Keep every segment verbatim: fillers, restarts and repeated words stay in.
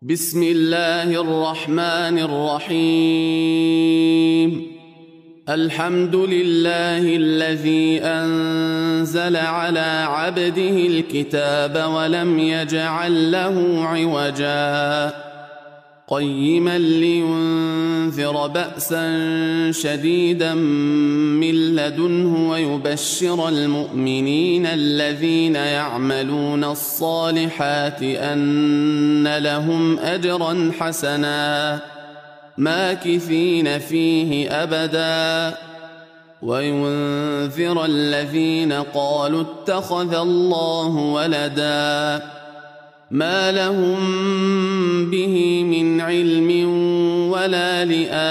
بسم الله الرحمن الرحيم. الحمد لله الذي أنزل على عبده الكتاب ولم يجعل له عوجا قيما لينذر بأسا شديدا من لدنه ويبشر المؤمنين الذين يعملون الصالحات أن لهم أجرا حسنا ماكثين فيه أبدا وينذر الذين قالوا اتخذ الله ولدا ما لهم به من علم ولا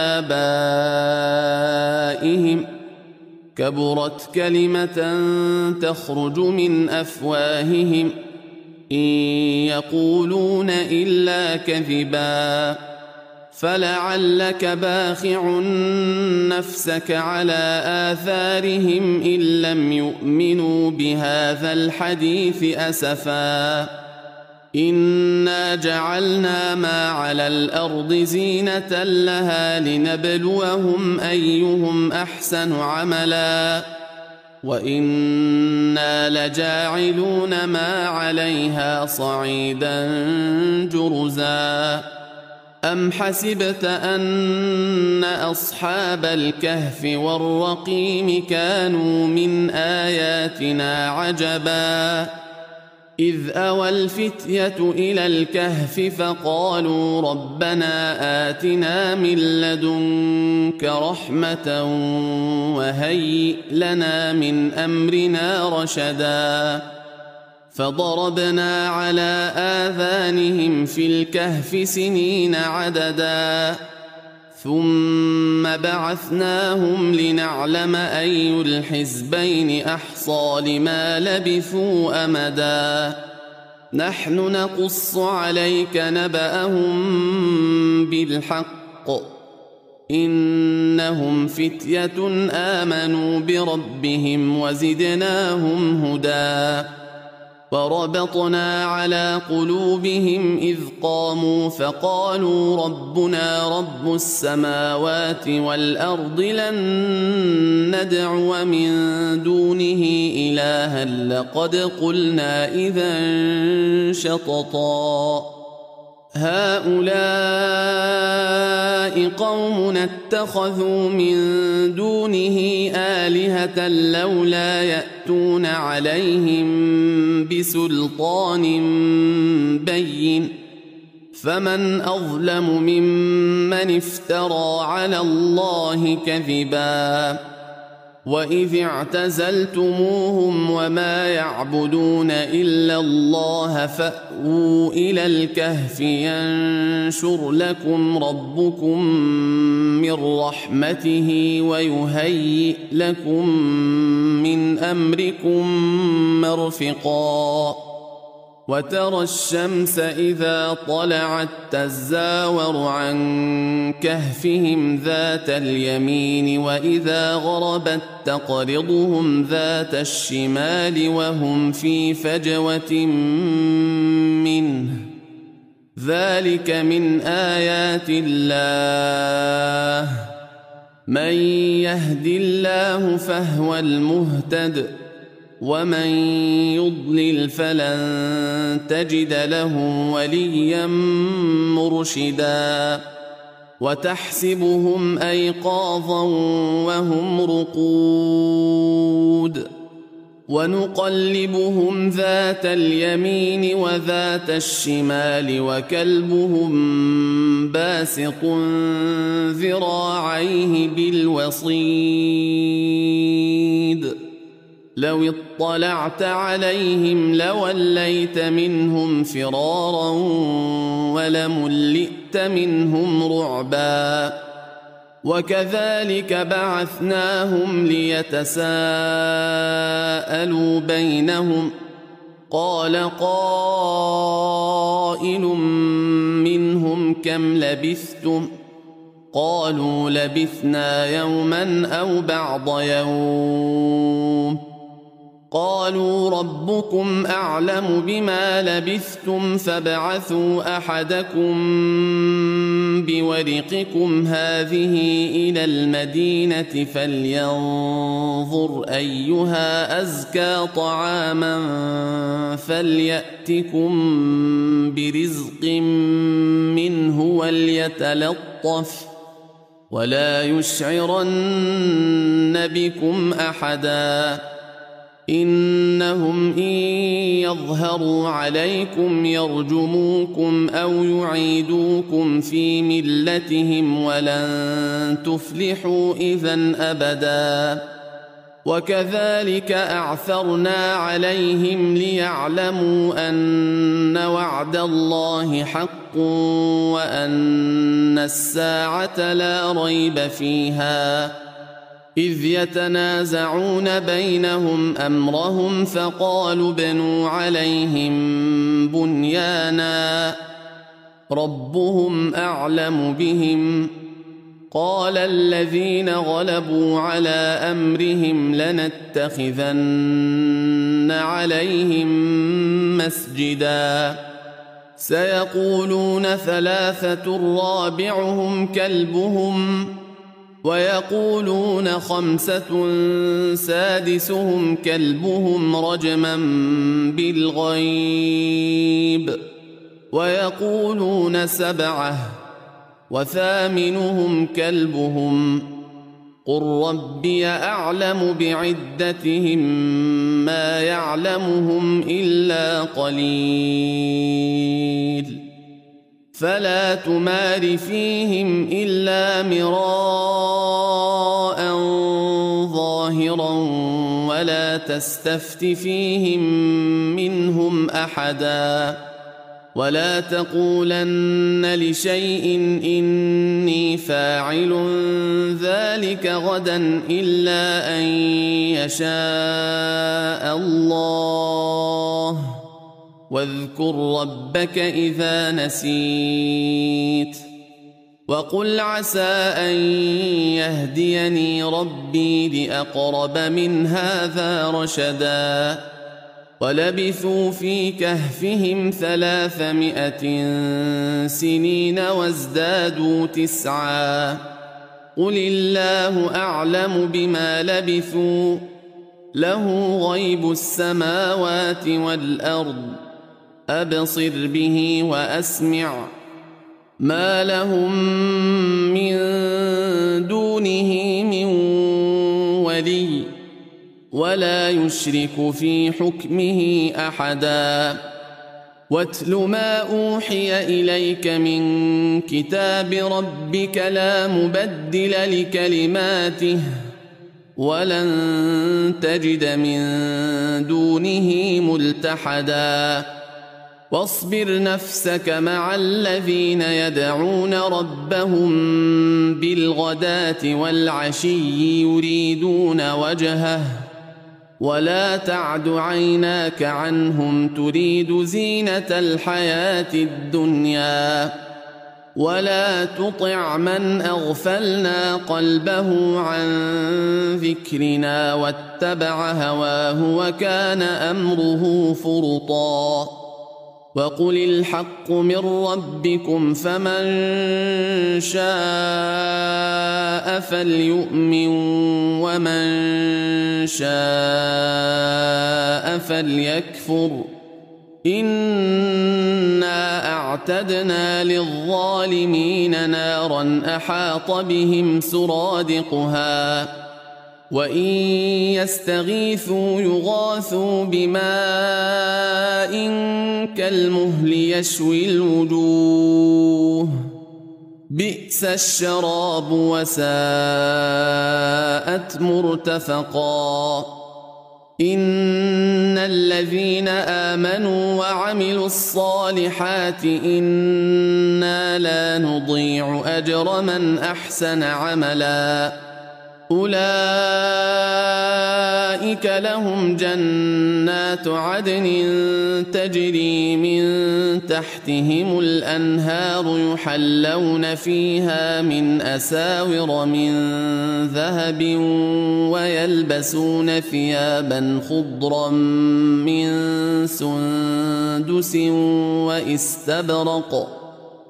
لآبائهم كبرت كلمة تخرج من أفواههم إن يقولون إلا كذبا فلعلك باخع نفسك على آثارهم إن لم يؤمنوا بهذا الحديث أسفا إنا جعلنا ما على الأرض زينة لها لنبلوهم أيهم أحسن عملا وإنا لجاعلون ما عليها صعيدا جرزا أم حسبت أن أصحاب الكهف والرقيم كانوا من آياتنا عجبا إذ أوى الفتية إلى الكهف فقالوا ربنا آتنا من لدنك رحمة وهيئ لنا من أمرنا رشدا فضربنا على آذانهم في الكهف سنين عددا ثم بعثناهم لنعلم أي الحزبين أحصى لما لبثوا أمدا نحن نقص عليك نبأهم بالحق إنهم فتية آمنوا بربهم وزدناهم هدى وربطنا على قلوبهم إذ قاموا فقالوا ربنا رب السماوات والأرض لن ندعو من دونه إلها لقد قلنا إذا شططا هؤلاء قوم اتخذوا من دونه آلهة لولا يأتون عليهم بسلطان بين فمن أظلم ممن افترى على الله كذبا وإذ اعتزلتموهم وما يعبدون إلا الله فأووا إلى الكهف ينشر لكم ربكم من رحمته ويهيئ لكم من أمركم مرفقا وترى الشمس إذا طلعت تزاور عن كهفهم ذات اليمين وإذا غربت تقرضهم ذات الشمال وهم في فجوة منه ذلك من آيات الله من يهد الله فهو المهتد ومن يضلل فلن تجد له وليا مرشدا وتحسبهم أيقاظا وهم رقود ونقلبهم ذات اليمين وذات الشمال وكلبهم باسط ذراعيه بالوصيد لو اطلعت عليهم لوليت منهم فرارا ولملئت منهم رعبا وكذلك بعثناهم ليتساءلوا بينهم قال قائل منهم كم لبثتم قالوا لبثنا يوما أو بعض يوم قالوا ربكم أعلم بما لبثتم فابعثوا أحدكم بورقكم هذه إلى المدينة فلينظر أيها أزكى طعاما فليأتكم برزق منه وليتلطف ولا يشعرن بكم أحدا إنهم إن يظهروا عليكم يرجموكم أو يعيدوكم في ملتهم ولن تفلحوا إذن أبدا وكذلك أعثرنا عليهم ليعلموا أن وعد الله حق وأن الساعة لا ريب فيها إذ يتنازعون بينهم أمرهم فقالوا ابنوا عليهم بنيانا ربهم أعلم بهم قال الذين غلبوا على أمرهم لنتخذن عليهم مسجدا سيقولون ثلاثة رابعهم كلبهم ويقولون خمسة سادسهم كلبهم رجما بالغيب ويقولون سبعة وثامنهم كلبهم قل ربي أعلم بعدتهم ما يعلمهم إلا قليل فلا تمار فيهم إلا مراء ظاهرا ولا تستفت فيهم منهم أحدا ولا تقولن لشيء إني فاعل ذلك غدا إلا أن يشاء الله واذكر ربك إذا نسيت وقل عسى أن يهديني ربي لأقرب من هذا رشدا ولبثوا في كهفهم ثلاثمائة سنين وازدادوا تسعا قل الله أعلم بما لبثوا له غيب السماوات والأرض أبصر به وأسمع ما لهم من دونه من ولي ولا يشرك في حكمه أحدا واتل ما أوحي إليك من كتاب ربك لا مبدل لكلماته ولن تجد من دونه ملتحدا واصبر نفسك مع الذين يدعون ربهم بالغداة والعشي يريدون وجهه ولا تعد عيناك عنهم تريد زينة الحياة الدنيا ولا تطع من أغفلنا قلبه عن ذكرنا واتبع هواه وكان أمره فرطا وقل الحق من ربكم فمن شاء فليؤمن ومن شاء فليكفر إنا أعتدنا للظالمين نارا أحاط بهم سرادقها وإن يستغيثوا يغاثوا بماء كالمهل يشوي الوجوه بئس الشراب وساءت مرتفقا إن الذين آمنوا وعملوا الصالحات إنا لا نضيع أجر من أحسن عملا أولئك لهم جنات عدن تجري من تحتهم الأنهار يحلون فيها من أساور من ذهب ويلبسون ثيابا خضرا من سندس واستبرق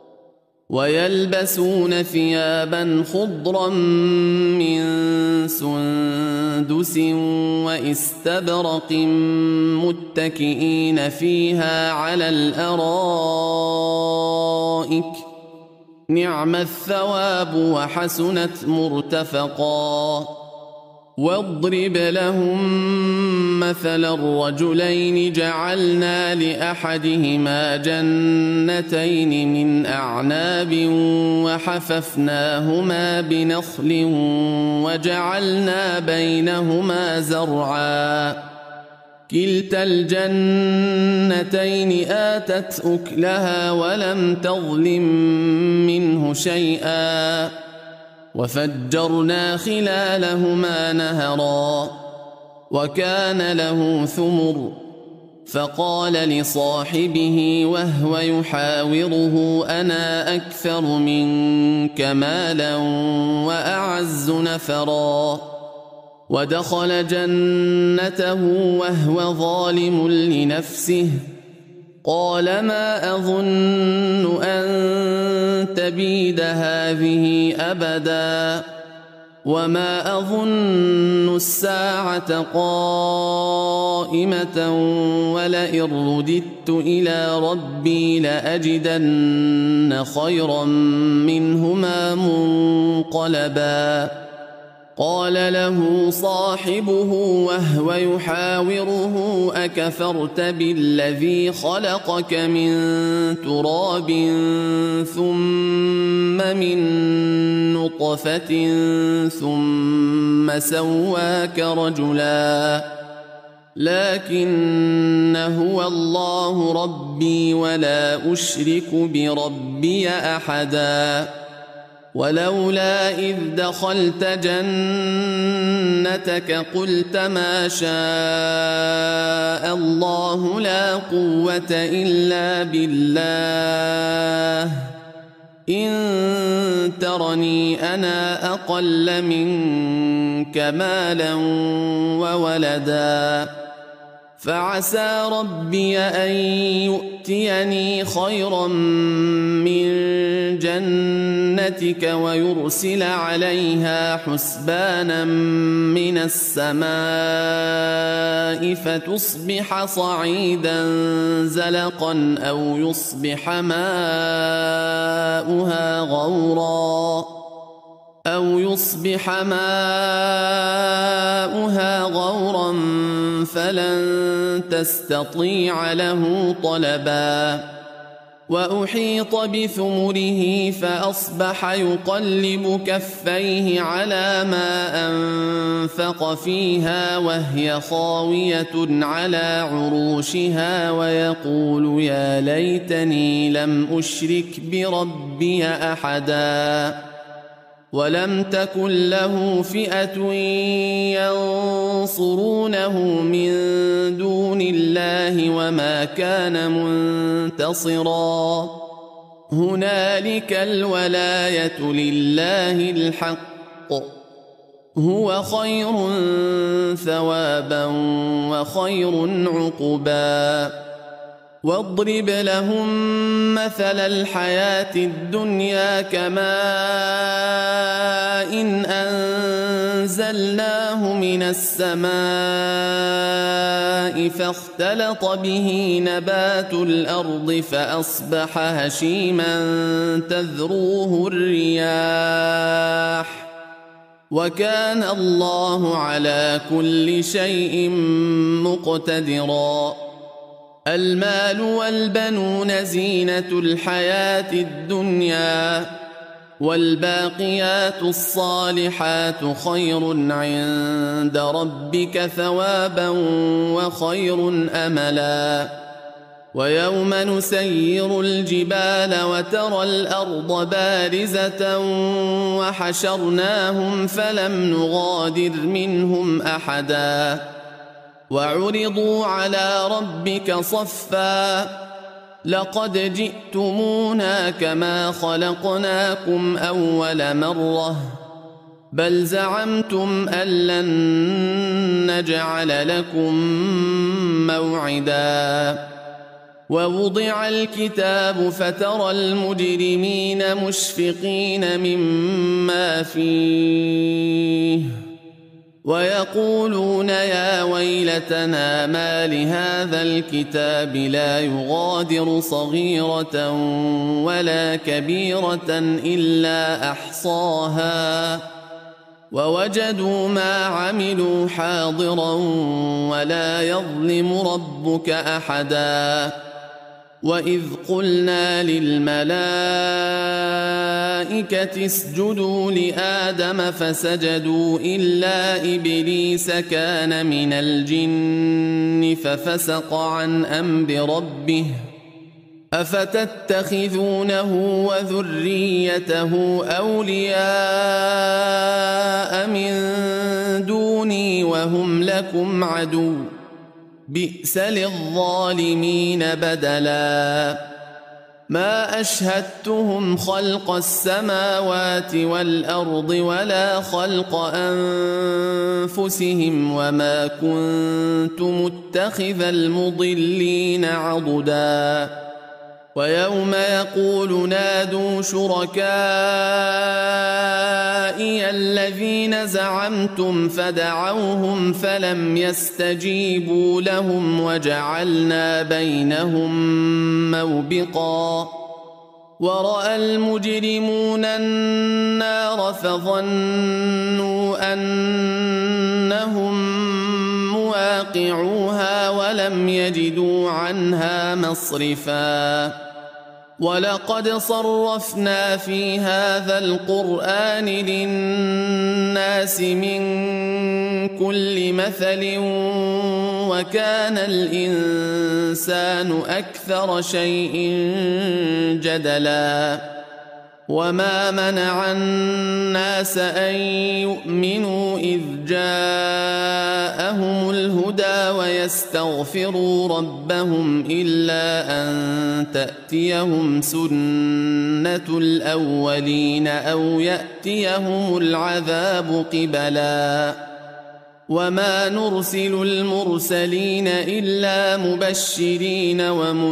ويلبسون ثيابا خضرا من سندس واستبرق متكئين فيها على الأرائك نعم الثواب وحسنت مرتفقا واضرب لهم مثلا الرجلين جعلنا لأحدهما جنتين من أعناب وحففناهما بنخل وجعلنا بينهما زرعا كلتا الجنتين آتت أكلها ولم تظلم منه شيئا وفجرنا خلالهما نهرا وكان له ثمر فقال لصاحبه وهو يحاوره أنا أكثر منك مالا وأعز نفرا ودخل جنته وهو ظالم لنفسه قال ما أظن أن تبيد هذه أبدا وما أظن الساعة قائمة ولئن رددت إلى ربي لأجدن خيرا منهما منقلبا قال له صاحبه وهو يحاوره أكفرت بالذي خلقك من تراب ثم من نطفة ثم سواك رجلا لكن هو الله ربي ولا أشرك بربي أحدا ولولا إذ دخلت جنتك قلت ما شاء الله لا قوة إلا بالله إن ترني أنا أقل منك مالا وولدا فعسى ربي أن يؤتيني خيرا من جنتك ويرسل عليها حسبانا من السماء فتصبح صعيدا زلقا أو يصبح ماؤها غورا أو يصبح ماؤها غورا فلن تستطيع له طلبا وأحيط بثمره فأصبح يقلب كفيه على ما أنفق فيها وهي خاوية على عروشها ويقول يا ليتني لم أشرك بربي أحدا ولم تكن له فئة ينصرونه من دون الله وما كان منتصرا هنالك الولاية لله الحق هو خير ثوابا وخير عقبا واضرب لهم مثل الحياة الدنيا كماء إن أنزلناه من السماء فاختلط به نبات الأرض فأصبح هشيما تذروه الرياح وكان الله على كل شيء مقتدرا المال والبنون زينة الحياة الدنيا والباقيات الصالحات خير عند ربك ثوابا وخير أملا ويوم نسير الجبال وترى الأرض بارزة وحشرناهم فلم نغادر منهم أحدا وعرضوا على ربك صفا لقد جئتمونا كما خلقناكم أول مرة بل زعمتم أن لن نجعل لكم موعدا ووضع الكتاب فترى المجرمين مشفقين مما فيه ويقولون يا ويلتنا ما لهذا الكتاب لا يغادر صغيرة ولا كبيرة إلا أحصاها ووجدوا ما عملوا حاضرا ولا يظلم ربك أحدا وإذ قلنا للملائكة اسجدوا لآدم فسجدوا إلا إبليس كان من الجن ففسق عن أمر ربه أفتتخذونه وذريته أولياء من دوني وهم لكم عدو بئس للظالمين بدلا ما أشهدتهم خلق السماوات والأرض ولا خلق أنفسهم وما كنت متخذ المضلين عضدا ويوم يقول نادوا شركائي الذين زعمتم فدعوهم فلم يستجيبوا لهم وجعلنا بينهم موبقا ورأى المجرمون النار فظنوا أنهم مواقعوها ولم يجدوا عنها مصرفا ولقد صرفنا في هذا القرآن للناس من كل مثل وكان الإنسان أكثر شيء جدلا وما منع الناس أن يؤمنوا إذ جاءهم الهدى ويستغفروا ربهم إلا أن تأتيهم سنة الأولين أو يأتيهم العذاب قبلا وما نرسل المرسلين إلا مبشرين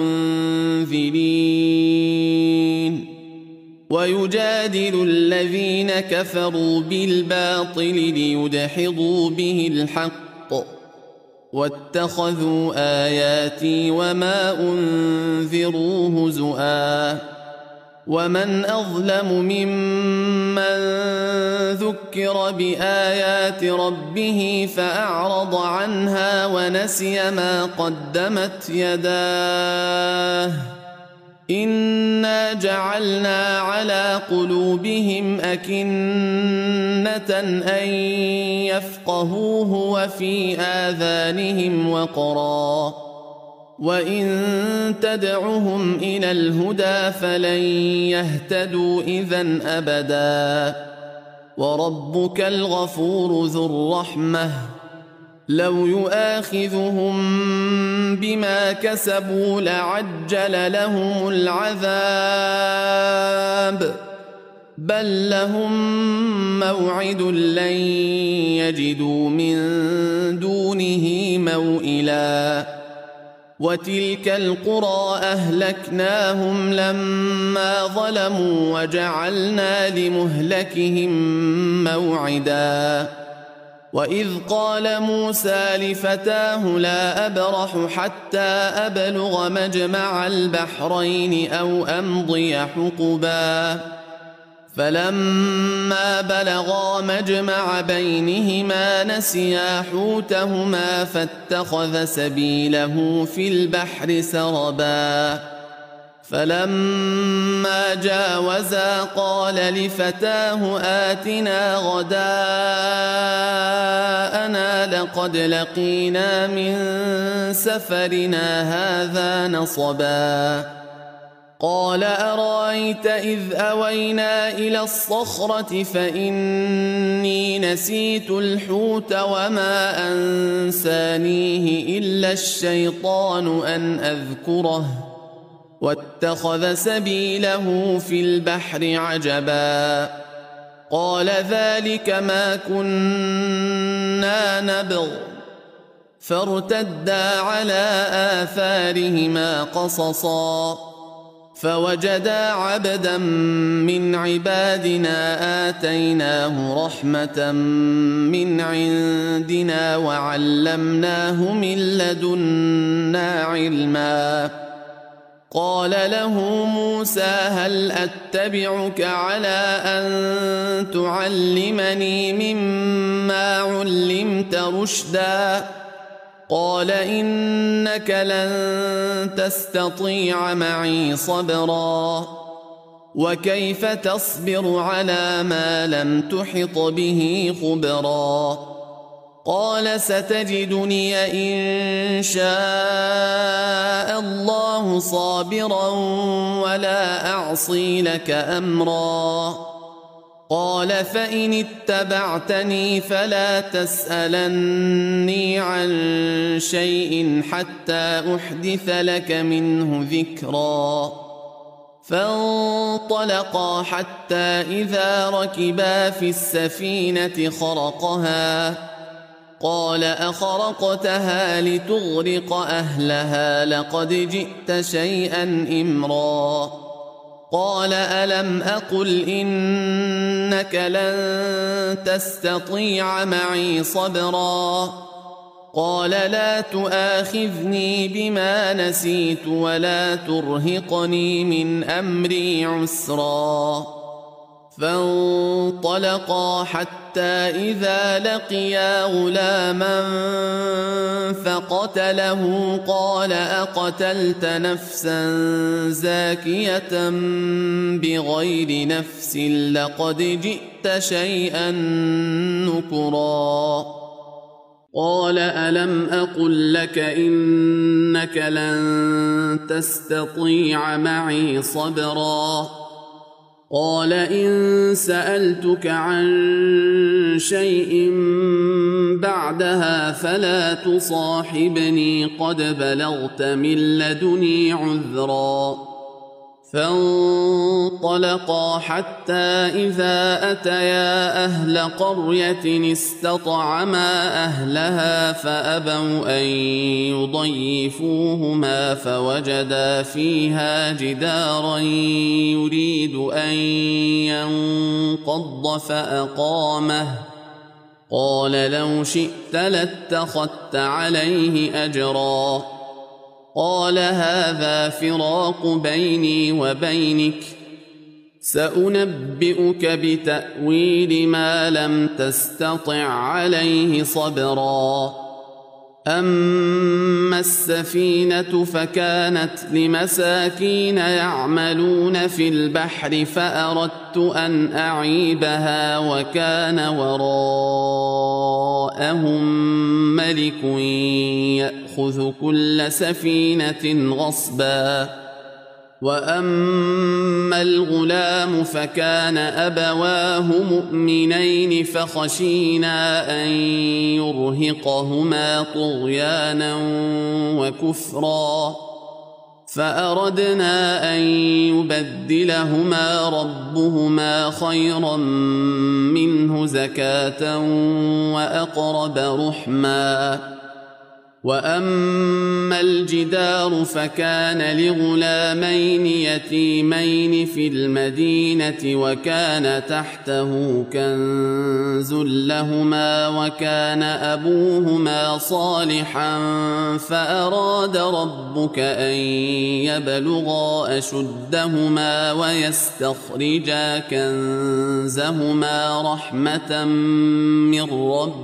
ومنذرين ويجادل الذين كفروا بالباطل ليدحضوا به الحق واتخذوا آياتي وما أنذروا هزؤا ومن أظلم ممن ذكر بآيات ربه فأعرض عنها ونسي ما قدمت يداه إنا جعلنا على قلوبهم أكنة أن يفقهوه وفي آذانهم وقرا وإن تدعهم إلى الهدى فلن يهتدوا إذن أبدا وربك الغفور ذو الرحمة لو يؤاخذهم بما كسبوا لعجل لهم العذاب بل لهم موعد لن يجدوا من دونه موئلا وتلك القرى أهلكناهم لما ظلموا وجعلنا لمهلكهم موعدا وإذ قال موسى لفتاه لا أبرح حتى أبلغ مجمع البحرين أو أمضي حقبا فلما بلغا مجمع بينهما نسيا حوتهما فاتخذ سبيله في البحر سربا فلما جاوزا قال لفتاه آتنا غداءنا لقد لقينا من سفرنا هذا نصبا قال أرأيت إذ أوينا إلى الصخرة فإني نسيت الحوت وما أنسانيه إلا الشيطان أن أذكره واتخذ سبيله في البحر عجبا قال ذلك ما كنا نبغ فارتدا على آثارهما قصصا فوجدا عبدا من عبادنا آتيناه رحمة من عندنا وعلمناه من لدنا علما قال له موسى هل أتبعك على أن تعلمني مما علمت رشدا قال إنك لن تستطيع معي صبرا وكيف تصبر على ما لم تحط به خبرا قال ستجدني إن شاء الله صابرا ولا أعصي لك أمرا قال فإن اتبعتني فلا تسألني عن شيء حتى أحدث لك منه ذكرا فانطلقا حتى إذا ركبا في السفينة خرقها قال أخرقتها لتغرق أهلها لقد جئت شيئا إمرا قال ألم أقل إنك لن تستطيع معي صبرا قال لا تؤاخذني بما نسيت ولا ترهقني من أمري عسرا فانطلقا حتى إذا لقيا غلاما فقتله قال أقتلت نفسا زاكية بغير نفس لقد جئت شيئا نكرا قال ألم أقل لك إنك لن تستطيع معي صبرا قال إن سألتك عن شيء بعدها فلا تصاحبني قد بلغت من لدني عذرا فانطلقا حتى إذا أتيا أهل قرية استطعما أهلها فأبوا أن يضيفوهما فوجدا فيها جدارا يريد أن ينقض فأقامه قال لو شئت لاتخذت عليه أجرا قال هذا فراق بيني وبينك سأنبئك بتأويل ما لم تستطع عليه صبرا أما السفينة فكانت لمساكين يعملون في البحر فأردت أن أعيبها وكان وراءهم ملك يأخذ كل سفينة غصبا وأما الغلام فكان أبواه مؤمنين فخشينا أن يرهقهما طغيانا وكفرا فأردنا أن يبدلهما ربهما خيرا منه زكاة وأقرب رحما وأما الجدار فكان لغلامين يتيمين في المدينة وكان تحته كنز لهما وكان أبوهما صالحا فأراد ربك أن يبلغا أشدهما ويستخرجا كنزهما رحمة من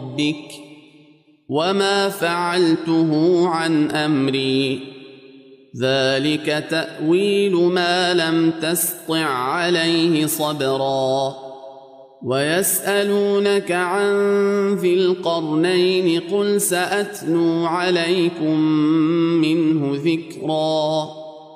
ربك وما فعلته عن أمري ذلك تأويل ما لم تسطع عليه صبرا ويسألونك عن ذي القرنين قل سأتلو عليكم منه ذكرا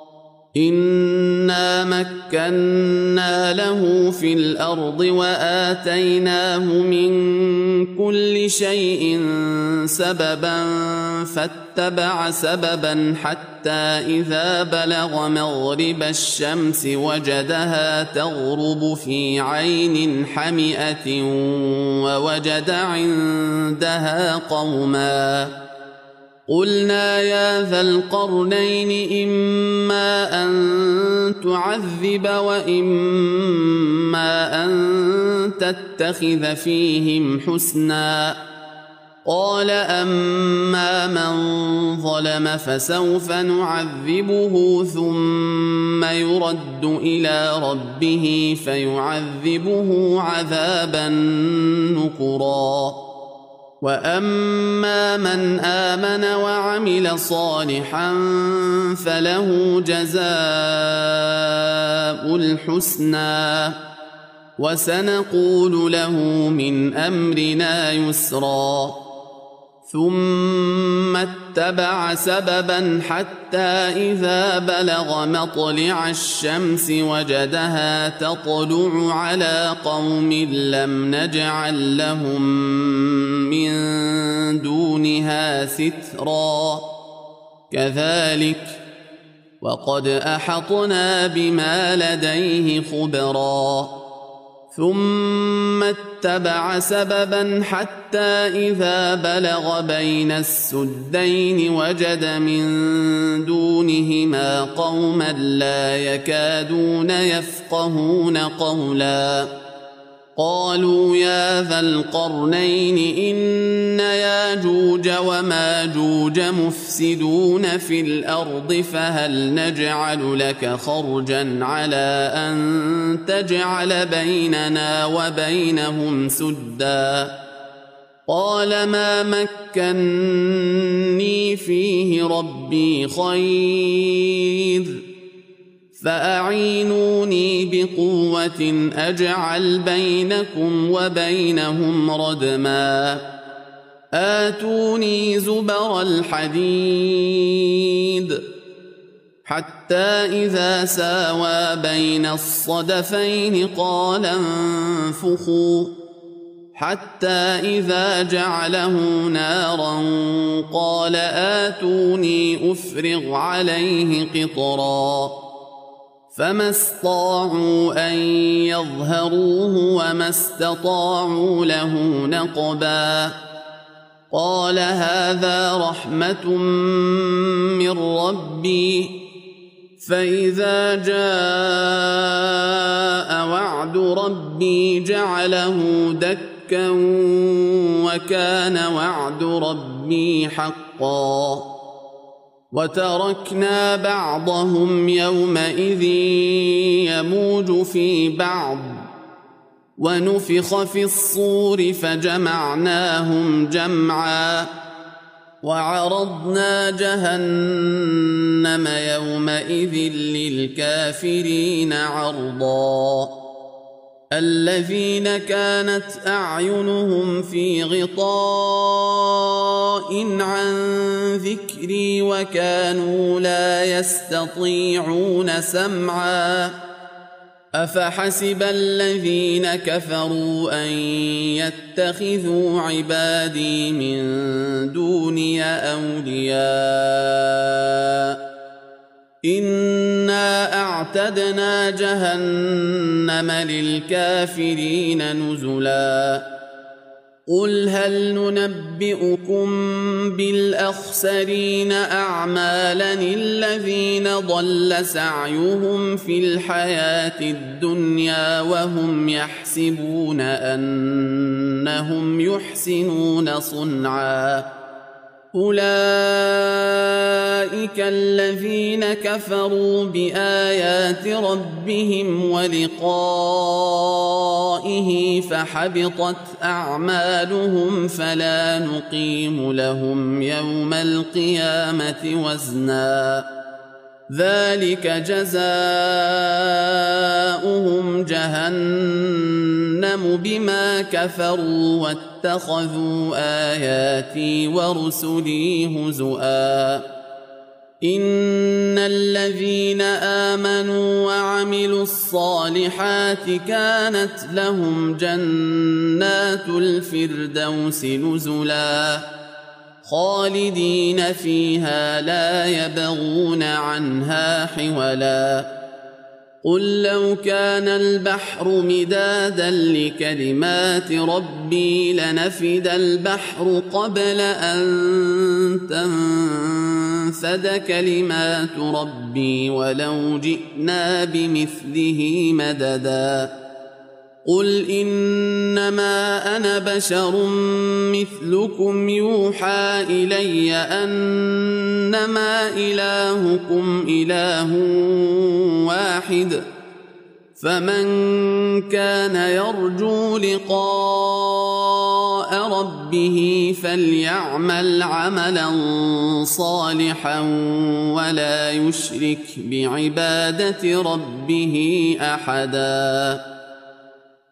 إنا مكنا له في الأرض وآتيناه من كل شيء سببا فاتبع سببا حتى إذا بلغ مغرب الشمس وجدها تغرب في عين حمئة ووجد عندها قوما قلنا يا ذا القرنين إما أن تعذب وإما أن تتخذ فيهم حسنا قال أما من ظلم فسوف نعذبه ثم يرد إلى ربه فيعذبه عذابا نكرا وأما من آمن وعمل صالحا فله جزاء الحسنى وسنقول له من أمرنا يسرا ثم اتبع سببا حتى إذا بلغ مطلع الشمس وجدها تطلع على قوم لم نجعل لهم من دونها سترا كذلك وقد أحطنا بما لديه خبرا ثم اتبع سببا حتى إذا بلغ بين السدين وجد من دونهما قوما لا يكادون يفقهون قولا قالوا يا ذا القرنين إن ياجوج وماجوج مفسدون في الأرض فهل نجعل لك خرجا على أن تجعل بيننا وبينهم سدا قال ما مكني فيه ربي خير فأعينوني بقوة أجعل بينكم وبينهم ردما آتوني زبر الحديد حتى إذا ساوى بين الصدفين قال انفخوا حتى إذا جعله نارا قال آتوني أفرغ عليه قطرا فما استطاعوا أن يظهروه وما استطاعوا له نقبا قال هذا رحمة من ربي فإذا جاء وعد ربي جعله دكا وكان وعد ربي حقا وتركنا بعضهم يومئذ يموج في بعض ونفخ في الصور فجمعناهم جمعا وعرضنا جهنم يومئذ للكافرين عرضا الذين كانت أعينهم في غطاء عن ذكري وكانوا لا يستطيعون سمعا أفحسب الذين كفروا أن يتخذوا عبادي من دوني أولياء إنا أعتدنا جهنم للكافرين نزلا قل هل ننبئكم بالأخسرين أعمالا الذين ضل سعيهم في الحياة الدنيا وهم يحسبون أنهم يحسنون صنعا أولئك الذين كفروا بآيات ربهم ولقائه فحبطت أعمالهم فلا نقيم لهم يوم القيامة وزنا ذلك جزاؤهم جهنم بما كفروا واتخذوا آياتي ورسلي هزؤا إن الذين آمنوا وعملوا الصالحات كانت لهم جنات الفردوس نزلا خالدين فيها لا يبغون عنها حولا قل لو كان البحر مدادا لكلمات ربي لنفد البحر قبل أن تنفد كلمات ربي ولو جئنا بمثله مددا قل إنما أنا بشر مثلكم يوحى إلي أنما إلهكم إله واحد فمن كان يرجو لقاء ربه فليعمل عملا صالحا ولا يشرك بعبادة ربه أحدا.